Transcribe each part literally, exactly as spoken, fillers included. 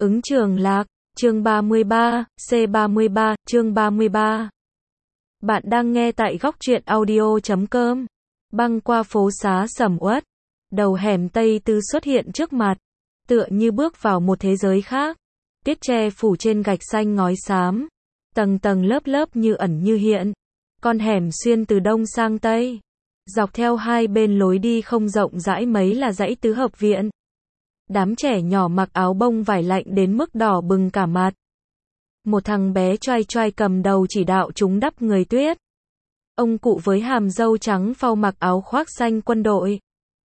Ứng Trường Lạc, chương ba mươi ba, C ba mươi ba, chương ba mươi ba. Bạn đang nghe tại góc truyện audio chấm com. Băng qua phố xá sầm uất, đầu hẻm Tây Tư xuất hiện trước mặt, tựa như bước vào một thế giới khác. Tiết tre phủ trên gạch xanh ngói xám, tầng tầng lớp lớp như ẩn như hiện. Con hẻm xuyên từ đông sang tây, dọc theo hai bên lối đi không rộng rãi mấy là dãy tứ hợp viện. Đám trẻ nhỏ mặc áo bông vải lạnh đến mức đỏ bừng cả mặt. Một thằng bé choai choai cầm đầu chỉ đạo chúng đắp người tuyết. Ông cụ với hàm râu trắng phau mặc áo khoác xanh quân đội.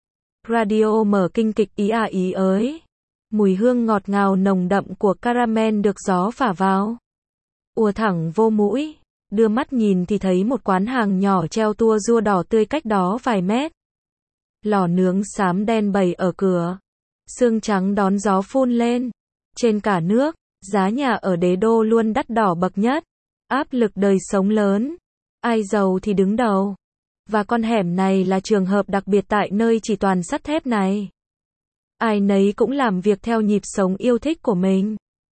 Radio mở kinh kịch ý à ý ới. Mùi hương ngọt ngào nồng đậm của caramel được gió phả vào, ùa thẳng vô mũi. Đưa mắt nhìn thì thấy một quán hàng nhỏ treo tua rua đỏ tươi cách đó vài mét. Lò nướng xám đen bày ở cửa, sương trắng đón gió phun lên. Trên cả nước, giá nhà ở đế đô luôn đắt đỏ bậc nhất. Áp lực đời sống lớn, ai giàu thì đứng đầu. Và con hẻm này là trường hợp đặc biệt tại nơi chỉ toàn sắt thép này. Ai nấy cũng làm việc theo nhịp sống yêu thích của mình,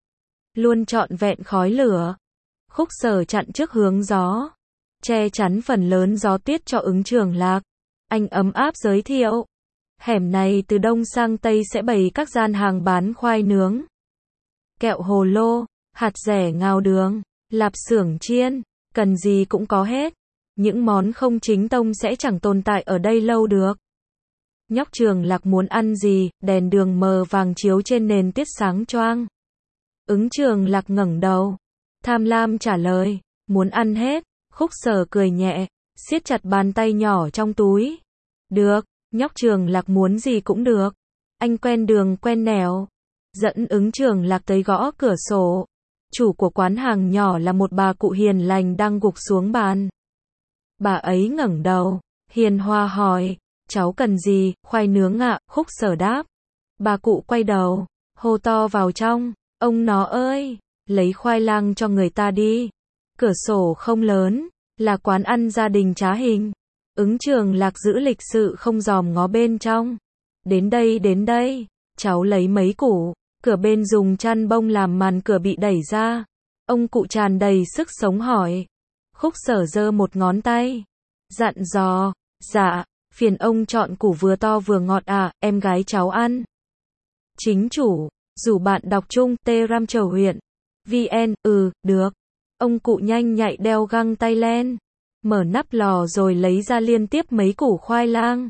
luôn trọn vẹn khói lửa. Khúc Sở chặn trước hướng gió, che chắn phần lớn gió tuyết cho Ứng Trường Lạc. Anh ấm áp giới thiệu, hẻm này từ đông sang tây sẽ bày các gian hàng bán khoai nướng, kẹo hồ lô, hạt dẻ ngao đường, lạp xưởng chiên, cần gì cũng có hết. Những món không chính tông sẽ chẳng tồn tại ở đây lâu được. Nhóc Trường Lạc muốn ăn gì, đèn đường mờ vàng chiếu trên nền tuyết sáng choang. Ứng Trường Lạc ngẩng đầu, tham lam trả lời, muốn ăn hết. Khúc Sở cười nhẹ, siết chặt bàn tay nhỏ trong túi. Được, nhóc Trường Lạc muốn gì cũng được. Anh quen đường quen nẻo. Dẫn Ứng Trường Lạc tới gõ cửa sổ. Chủ của quán hàng nhỏ là một bà cụ hiền lành đang gục xuống bàn. Bà ấy ngẩng đầu, hiền hòa hỏi, cháu cần gì? Khoai nướng ạ. Khúc Sở đáp. Bà cụ quay đầu, hô to vào trong, ông nó ơi, lấy khoai lang cho người ta đi. Cửa sổ không lớn, là quán ăn gia đình trá hình. Ứng Trường Lạc giữ lịch sự không dòm ngó bên trong. Đến đây đến đây, cháu lấy mấy củ. Cửa bên dùng chăn bông làm màn cửa bị đẩy ra. Ông cụ tràn đầy sức sống hỏi. Khúc Sở giơ một ngón tay, dặn dò, dạ, phiền ông chọn củ vừa to vừa ngọt à, em gái cháu ăn. Chính chủ, rủ bạn đọc chung, Tê Ram Trầu huyện. vê en, ừ, được. Ông cụ nhanh nhạy đeo găng tay len, mở nắp lò rồi lấy ra liên tiếp mấy củ khoai lang.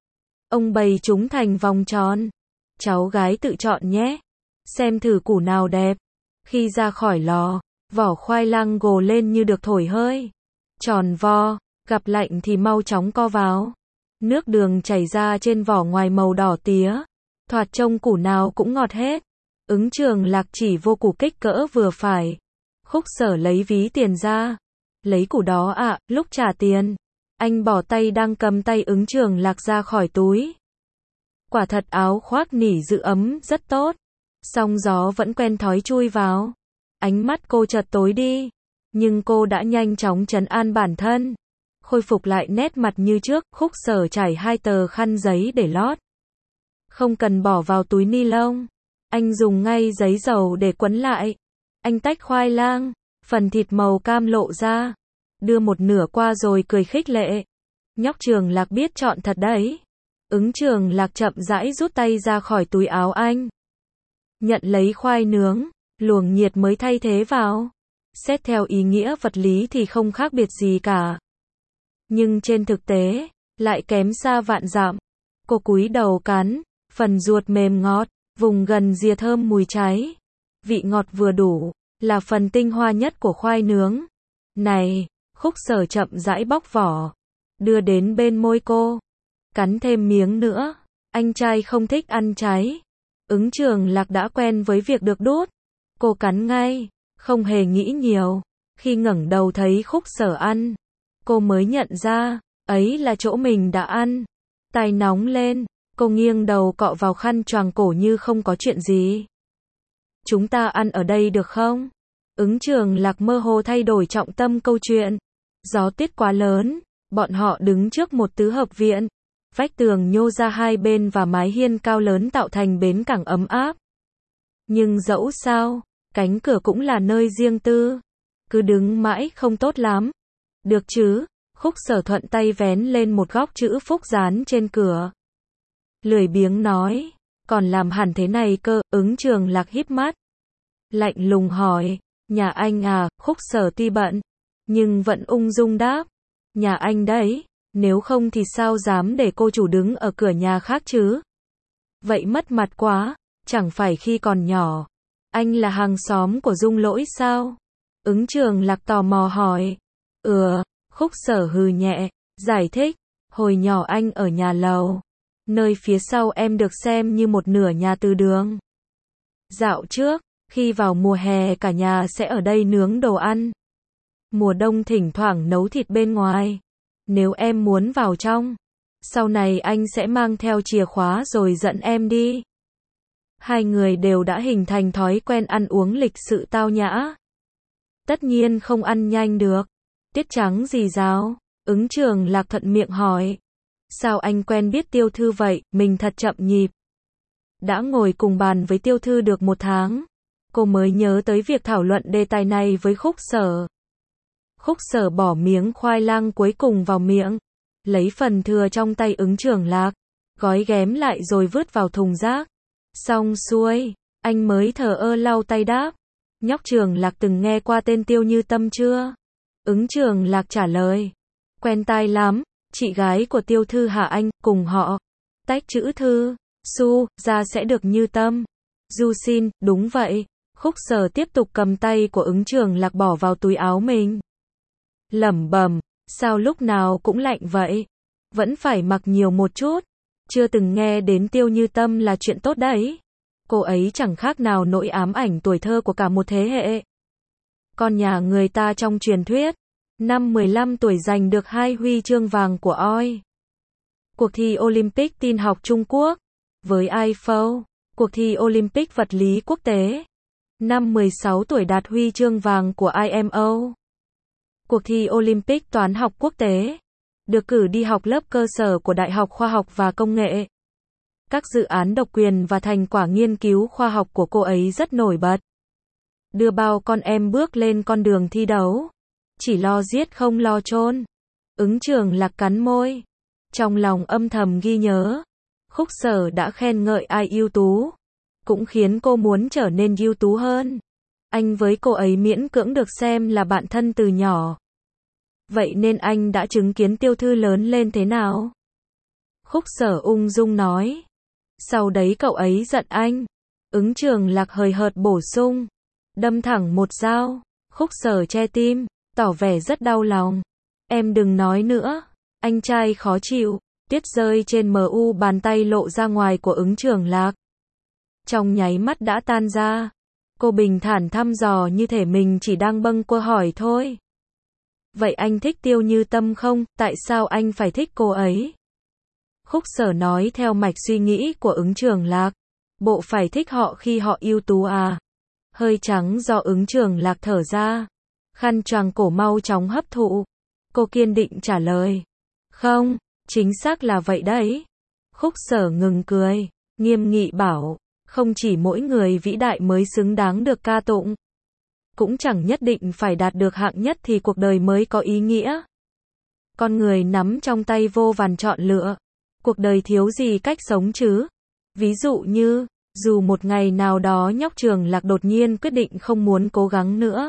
Ông bày chúng thành vòng tròn. Cháu gái tự chọn nhé. Xem thử củ nào đẹp. Khi ra khỏi lò, vỏ khoai lang gồ lên như được thổi hơi. Tròn vo, gặp lạnh thì mau chóng co vào. Nước đường chảy ra trên vỏ ngoài màu đỏ tía. Thoạt trông củ nào cũng ngọt hết. Ứng Trường Lạc chỉ vô củ kích cỡ vừa phải. Khúc Sở lấy ví tiền ra. Lấy củ đó ạ. À, lúc trả tiền, anh bỏ tay đang cầm tay Ứng Trường Lạc ra khỏi túi. Quả thật áo khoác nỉ giữ ấm rất tốt. Song gió vẫn quen thói chui vào. Ánh mắt cô chợt tối đi. Nhưng cô đã nhanh chóng trấn an bản thân, khôi phục lại nét mặt như trước. Khúc Sở trải hai tờ khăn giấy để lót. Không cần bỏ vào túi ni lông. Anh dùng ngay giấy dầu để quấn lại. Anh tách khoai lang, phần thịt màu cam lộ ra, đưa một nửa qua rồi cười khích lệ. Nhóc Trường Lạc biết chọn thật đấy. Ứng Trường Lạc chậm rãi rút tay ra khỏi túi áo anh. Nhận lấy khoai nướng, luồng nhiệt mới thay thế vào. Xét theo ý nghĩa vật lý thì không khác biệt gì cả. Nhưng trên thực tế, lại kém xa vạn dặm. Cô cúi đầu cắn, phần ruột mềm ngọt, vùng gần ria thơm mùi cháy. Vị ngọt vừa đủ, là phần tinh hoa nhất của khoai nướng. Này, Khúc Sở chậm rãi bóc vỏ, đưa đến bên môi cô. Cắn thêm miếng nữa, anh trai không thích ăn cháy. Ứng Trường Lạc đã quen với việc được đút. Cô cắn ngay, không hề nghĩ nhiều. Khi ngẩng đầu thấy Khúc Sở ăn, cô mới nhận ra, ấy là chỗ mình đã ăn. Tai nóng lên, cô nghiêng đầu cọ vào khăn choàng cổ như không có chuyện gì. Chúng ta ăn ở đây được không? Ứng Trường Lạc mơ hồ thay đổi trọng tâm câu chuyện. Gió tuyết quá lớn, bọn họ đứng trước một tứ hợp viện. Vách tường nhô ra hai bên và mái hiên cao lớn tạo thành bến cảng ấm áp. Nhưng dẫu sao, cánh cửa cũng là nơi riêng tư. Cứ đứng mãi không tốt lắm. Được chứ, Khúc Sở thuận tay vén lên một góc chữ Phúc dán trên cửa. Lười biếng nói, còn làm hẳn thế này cơ, Ứng Trường Lạc híp mắt. Lạnh lùng hỏi, nhà anh à, Khúc Sở tuy bận, nhưng vẫn ung dung đáp. Nhà anh đấy, nếu không thì sao dám để cô chủ đứng ở cửa nhà khác chứ? Vậy mất mặt quá, chẳng phải khi còn nhỏ, anh là hàng xóm của Dung Lỗi sao? Ứng Trường Lạc tò mò hỏi. Ừ, Khúc Sở hừ nhẹ, giải thích, hồi nhỏ anh ở nhà lầu, nơi phía sau em được xem như một nửa nhà từ đường. Dạo trước, khi vào mùa hè cả nhà sẽ ở đây nướng đồ ăn. Mùa đông thỉnh thoảng nấu thịt bên ngoài. Nếu em muốn vào trong, sau này anh sẽ mang theo chìa khóa rồi dẫn em đi. Hai người đều đã hình thành thói quen ăn uống lịch sự tao nhã. Tất nhiên không ăn nhanh được. Tiết Trắng gì rào? Ứng Trường Lạc thuận miệng hỏi. Sao anh quen biết Tiêu Thư vậy, mình thật chậm nhịp. Đã ngồi cùng bàn với Tiêu Thư được một tháng, cô mới nhớ tới việc thảo luận đề tài này với Khúc Sở. Khúc Sở bỏ miếng khoai lang cuối cùng vào miệng, lấy phần thừa trong tay Ứng Trường Lạc, gói ghém lại rồi vứt vào thùng rác. Xong xuôi, anh mới thờ ơ lau tay đáp. Nhóc Trường Lạc từng nghe qua tên Tiêu Như Tâm chưa? Ứng Trường Lạc trả lời. Quen tai lắm, chị gái của Tiêu Thư hả anh, cùng họ. Tách chữ Thư, Su, ra sẽ được Như Tâm. Du xin, đúng vậy. Khúc Sở tiếp tục cầm tay của Ứng Trường Lạc bỏ vào túi áo mình. Lẩm bẩm, sao lúc nào cũng lạnh vậy? Vẫn phải mặc nhiều một chút. Chưa từng nghe đến Tiêu Như Tâm là chuyện tốt đấy. Cô ấy chẳng khác nào nỗi ám ảnh tuổi thơ của cả một thế hệ. Con nhà người ta trong truyền thuyết, năm mười lăm tuổi giành được hai huy chương vàng của oi. Cuộc thi Olympic tin học Trung Quốc, với i ép o, cuộc thi Olympic vật lý quốc tế. Năm mười sáu tuổi đạt huy chương vàng của i em o. Cuộc thi Olympic toán học quốc tế, được cử đi học lớp cơ sở của Đại học Khoa học và Công nghệ. Các dự án độc quyền và thành quả nghiên cứu khoa học của cô ấy rất nổi bật. Đưa bao con em bước lên con đường thi đấu. Chỉ lo giết không lo chôn. Ứng Trường Lạc cắn môi. Trong lòng âm thầm ghi nhớ. Khúc Sở đã khen ngợi ai ưu tú, cũng khiến cô muốn trở nên ưu tú hơn. Anh với cô ấy miễn cưỡng được xem là bạn thân từ nhỏ. Vậy nên anh đã chứng kiến Tiêu Thư lớn lên thế nào? Khúc Sở ung dung nói. Sau đấy cậu ấy giận anh. Ứng Trường Lạc hời hợt bổ sung. Đâm thẳng một dao. Khúc Sở che tim, tỏ vẻ rất đau lòng. Em đừng nói nữa. Anh trai khó chịu. Tuyết rơi trên mờ u, bàn tay lộ ra ngoài của Ứng Trường Lạc. Trong nháy mắt đã tan ra. Cô bình thản thăm dò như thể mình chỉ đang bâng quơ hỏi thôi. Vậy anh thích Tiêu Như Tâm không? Tại sao anh phải thích cô ấy? Khúc Sở nói theo mạch suy nghĩ của Ứng Trường Lạc. Bộ phải thích họ khi họ ưu tú à? Hơi trắng do Ứng Trường Lạc thở ra. Khăn choàng cổ mau chóng hấp thụ. Cô kiên định trả lời. Không, chính xác là vậy đấy. Khúc Sở ngừng cười, nghiêm nghị bảo. Không chỉ mỗi người vĩ đại mới xứng đáng được ca tụng. Cũng chẳng nhất định phải đạt được hạng nhất thì cuộc đời mới có ý nghĩa. Con người nắm trong tay vô vàn chọn lựa. Cuộc đời thiếu gì cách sống chứ? Ví dụ như, dù một ngày nào đó nhóc Trường Lạc đột nhiên quyết định không muốn cố gắng nữa,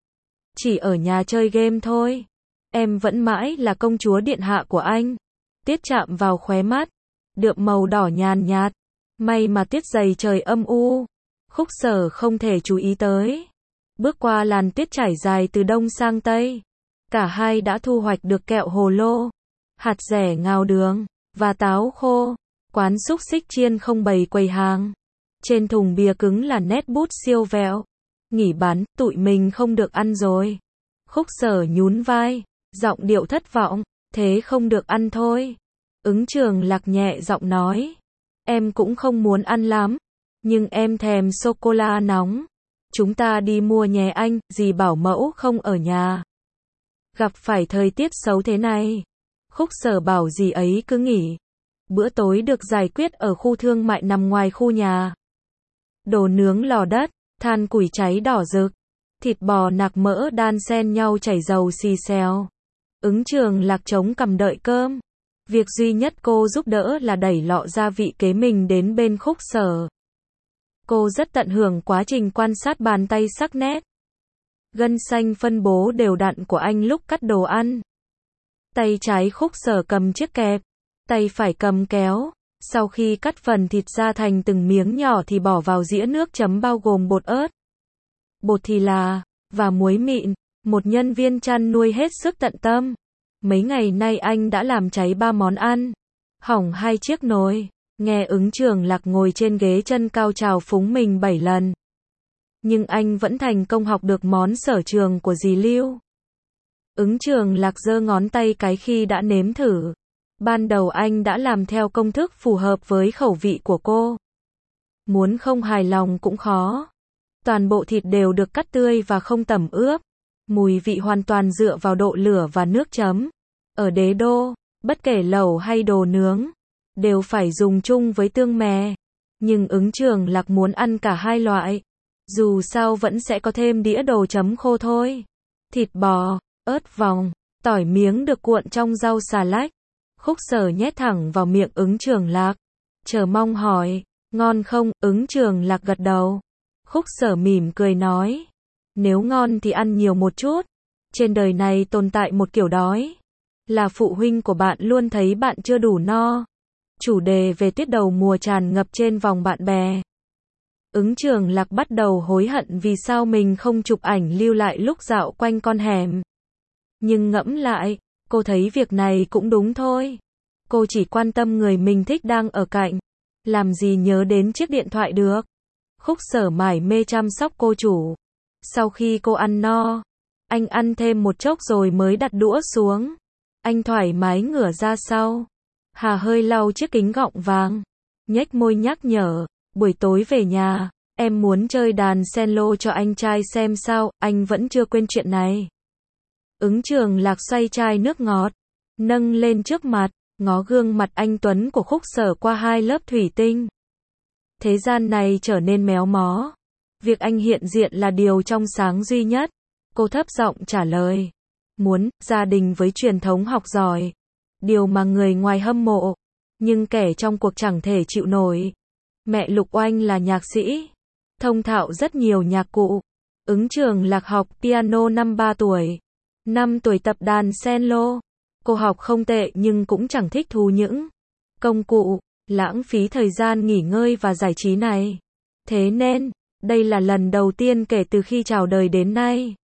chỉ ở nhà chơi game thôi, em vẫn mãi là công chúa điện hạ của anh. Tiết chạm vào khóe mắt, đượm màu đỏ nhàn nhạt. May mà tuyết dày trời âm u. Khúc Sở không thể chú ý tới. Bước qua làn tuyết trải dài từ đông sang tây. Cả hai đã thu hoạch được kẹo hồ lô, hạt dẻ ngao đường, và táo khô. Quán xúc xích chiên không bày quầy hàng. Trên thùng bìa cứng là nét bút siêu vẹo. Nghỉ bán, tụi mình không được ăn rồi. Khúc Sở nhún vai, giọng điệu thất vọng. Thế không được ăn thôi. Ứng Trường Lạc nhẹ giọng nói. Em cũng không muốn ăn lắm. Nhưng em thèm sô-cô-la nóng. Chúng ta đi mua nhé anh, dì bảo mẫu không ở nhà. Gặp phải thời tiết xấu thế này. Khúc Sở bảo dì ấy cứ nghỉ. Bữa tối được giải quyết ở khu thương mại nằm ngoài khu nhà. đồ nướng lò đất, than củi cháy đỏ rực, thịt bò nạc mỡ đan xen nhau chảy dầu xì xèo. Ứng Trường Lạc chống cằm đợi cơm. Việc duy nhất cô giúp đỡ là đẩy lọ gia vị kế mình đến bên Khúc Sở. Cô rất tận hưởng quá trình quan sát bàn tay sắc nét, gân xanh phân bố đều đặn của anh lúc cắt đồ ăn. Tay trái Khúc Sở cầm chiếc kẹp, tay phải cầm kéo. Sau khi cắt phần thịt ra thành từng miếng nhỏ thì bỏ vào dĩa nước chấm bao gồm bột ớt, bột thì là, và muối mịn. Một nhân viên chăn nuôi hết sức tận tâm. Mấy ngày nay anh đã làm cháy ba món ăn, hỏng hai chiếc nồi. Nghe Ứng Trường Lạc ngồi trên ghế chân cao trào phúng mình bảy lần. Nhưng anh vẫn thành công học được món sở trường của dì Lưu. Ứng Trường Lạc giơ ngón tay cái khi đã nếm thử. Ban đầu anh đã làm theo công thức phù hợp với khẩu vị của cô. Muốn không hài lòng cũng khó. Toàn bộ thịt đều được cắt tươi và không tẩm ướp. Mùi vị hoàn toàn dựa vào độ lửa và nước chấm. Ở Đế Đô, bất kể lẩu hay đồ nướng, đều phải dùng chung với tương mè. Nhưng Ứng Trường Lạc muốn ăn cả hai loại. Dù sao vẫn sẽ có thêm đĩa đồ chấm khô thôi. Thịt bò, ớt vòng, tỏi miếng được cuộn trong rau xà lách. Khúc Sở nhét thẳng vào miệng Ứng Trường Lạc. Chờ mong hỏi, ngon không? Ứng Trường Lạc gật đầu. Khúc Sở mỉm cười nói, nếu ngon thì ăn nhiều một chút. Trên đời này tồn tại một kiểu đói, là phụ huynh của bạn luôn thấy bạn chưa đủ no. Chủ đề về tiết đầu mùa tràn ngập trên vòng bạn bè. Ứng Trường Lạc bắt đầu hối hận vì sao mình không chụp ảnh lưu lại lúc dạo quanh con hẻm. Nhưng ngẫm lại, cô thấy việc này cũng đúng thôi. Cô chỉ quan tâm người mình thích đang ở cạnh. Làm gì nhớ đến chiếc điện thoại được. Khúc Sở mải mê chăm sóc cô chủ. Sau khi cô ăn no, anh ăn thêm một chốc rồi mới đặt đũa xuống. Anh thoải mái ngửa ra sau. Hà hơi lau chiếc kính gọng vàng. Nhếch môi nhắc nhở, buổi tối về nhà, em muốn chơi đàn cello cho anh trai xem sao, anh vẫn chưa quên chuyện này. Ứng Trường Lạc xoay chai nước ngọt, nâng lên trước mặt, ngó gương mặt anh tuấn của Khúc Sở qua hai lớp thủy tinh. Thế gian này trở nên méo mó. Việc anh hiện diện là điều trong sáng duy nhất. Cô thấp giọng trả lời. Muốn, gia đình với truyền thống học giỏi. Điều mà người ngoài hâm mộ. Nhưng kẻ trong cuộc chẳng thể chịu nổi. Mẹ Lục Oanh là nhạc sĩ. Thông thạo rất nhiều nhạc cụ. Ứng Trường Lạc học piano năm ba tuổi. năm tuổi tập đàn cello. Cô học không tệ nhưng cũng chẳng thích thú những công cụ, lãng phí thời gian nghỉ ngơi và giải trí này. Thế nên, đây là lần đầu tiên kể từ khi chào đời đến nay.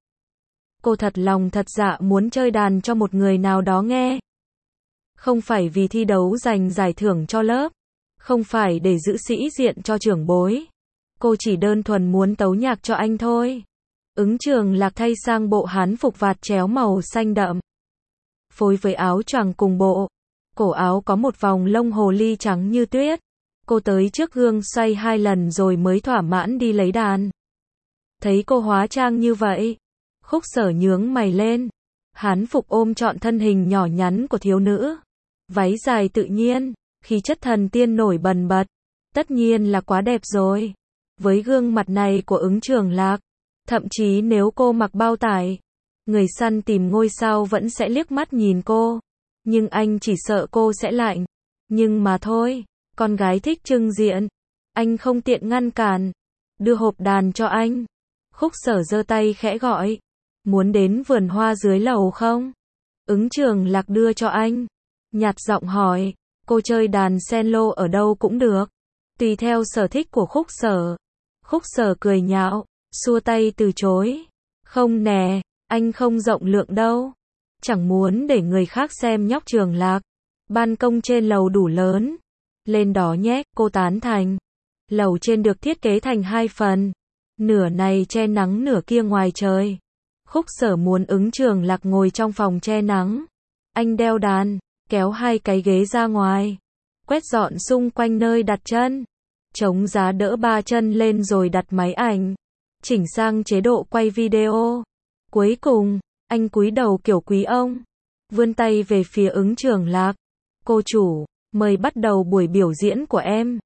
Cô thật lòng thật dạ muốn chơi đàn cho một người nào đó nghe. Không phải vì thi đấu giành giải thưởng cho lớp. Không phải để giữ sĩ diện cho trưởng bối. Cô chỉ đơn thuần muốn tấu nhạc cho anh thôi. Ứng Trường Lạc thay sang bộ hán phục vạt chéo màu xanh đậm. Phối với áo choàng cùng bộ. Cổ áo có một vòng lông hồ ly trắng như tuyết. Cô tới trước gương xoay hai lần rồi mới thỏa mãn đi lấy đàn. Thấy cô hóa trang như vậy, Khúc Sở nhướng mày lên. Hán phục ôm trọn thân hình nhỏ nhắn của thiếu nữ. Váy dài tự nhiên, khí chất thần tiên nổi bần bật. Tất nhiên là quá đẹp rồi. Với gương mặt này của Ứng Trường Lạc, thậm chí nếu cô mặc bao tải, người săn tìm ngôi sao vẫn sẽ liếc mắt nhìn cô. Nhưng anh chỉ sợ cô sẽ lạnh. Nhưng mà thôi, con gái thích trưng diện. Anh không tiện ngăn cản. Đưa hộp đàn cho anh. Khúc Sở giơ tay khẽ gọi. Muốn đến vườn hoa dưới lầu không? Ứng Trường Lạc đưa cho anh. Nhạt giọng hỏi. Cô chơi đàn cello ở đâu cũng được. Tùy theo sở thích của Khúc Sở. Khúc Sở cười nhạo, xua tay từ chối. Không nè, anh không rộng lượng đâu. Chẳng muốn để người khác xem nhóc Trường Lạc. Ban công trên lầu đủ lớn. Lên đó nhé, cô tán thành. Lầu trên được thiết kế thành hai phần. Nửa này che nắng nửa kia ngoài trời. Khúc Sở muốn Ứng Trường Lạc ngồi trong phòng che nắng. Anh đeo đàn, kéo hai cái ghế ra ngoài. Quét dọn xung quanh nơi đặt chân. Chống giá đỡ ba chân lên rồi đặt máy ảnh. Chỉnh sang chế độ quay video. Cuối cùng, anh cúi đầu kiểu quý ông. Vươn tay về phía Ứng Trường Lạc. Cô chủ, mời bắt đầu buổi biểu diễn của em.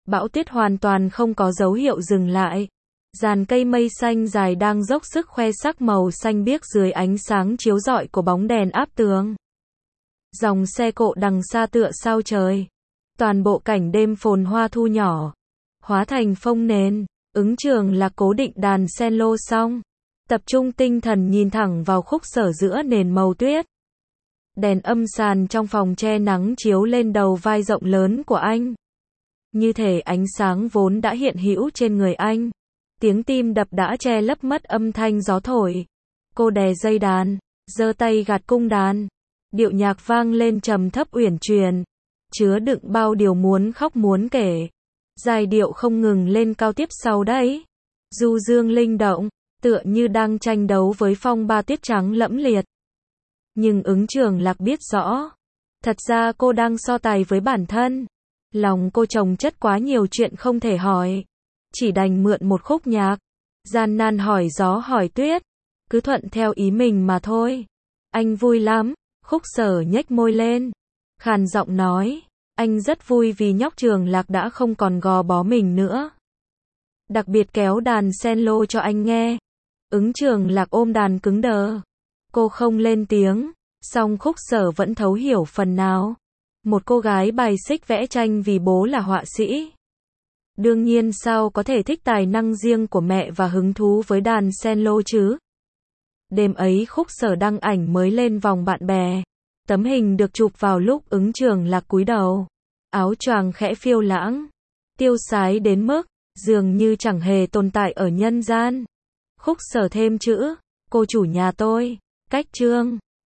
Bão tuyết hoàn toàn không có dấu hiệu dừng lại. Dàn cây mây xanh dài đang dốc sức khoe sắc màu xanh biếc dưới ánh sáng chiếu rọi của bóng đèn áp tường. Dòng xe cộ đằng xa tựa sao trời. Toàn bộ cảnh đêm phồn hoa thu nhỏ, hóa thành phông nền. Ứng Trường Lạc cố định đàn cello xong, tập trung tinh thần nhìn thẳng vào khúc sở giữa nền màu tuyết. Đèn âm sàn trong phòng che nắng chiếu lên đầu vai rộng lớn của anh. Như thể ánh sáng vốn đã hiện hữu trên người anh. Tiếng tim đập đã che lấp mất âm thanh gió thổi. Cô đè dây đàn, giơ tay gạt cung đàn. Điệu nhạc vang lên trầm thấp uyển chuyển, chứa đựng bao điều muốn khóc muốn kể. Giai điệu không ngừng lên cao tiếp sau đấy. Du dương linh động, tựa như đang tranh đấu với phong ba tuyết trắng lẫm liệt. Nhưng Ứng Trường Lạc biết rõ, thật ra cô đang so tài với bản thân. Lòng cô chồng chất quá nhiều chuyện không thể hỏi. Chỉ đành mượn một khúc nhạc, gian nan hỏi gió hỏi tuyết, cứ thuận theo ý mình mà thôi. Anh vui lắm, khúc sở nhếch môi lên, khàn giọng nói, anh rất vui vì nhóc Trường Lạc đã không còn gò bó mình nữa. Đặc biệt kéo đàn cello cho anh nghe. Ứng Trường Lạc ôm đàn cứng đờ. Cô không lên tiếng, song khúc sở vẫn thấu hiểu phần nào. Một cô gái bài xích vẽ tranh vì bố là họa sĩ. Đương nhiên sao có thể thích tài năng riêng của mẹ và hứng thú với đàn cello chứ. Đêm ấy khúc sở đăng ảnh mới lên vòng bạn bè. Tấm hình được chụp vào lúc Ứng Trường Lạc cúi đầu. Áo choàng khẽ phiêu lãng. Tiêu sái đến mức, dường như chẳng hề tồn tại ở nhân gian. Khúc sở thêm chữ, cô chủ nhà tôi, cách chương.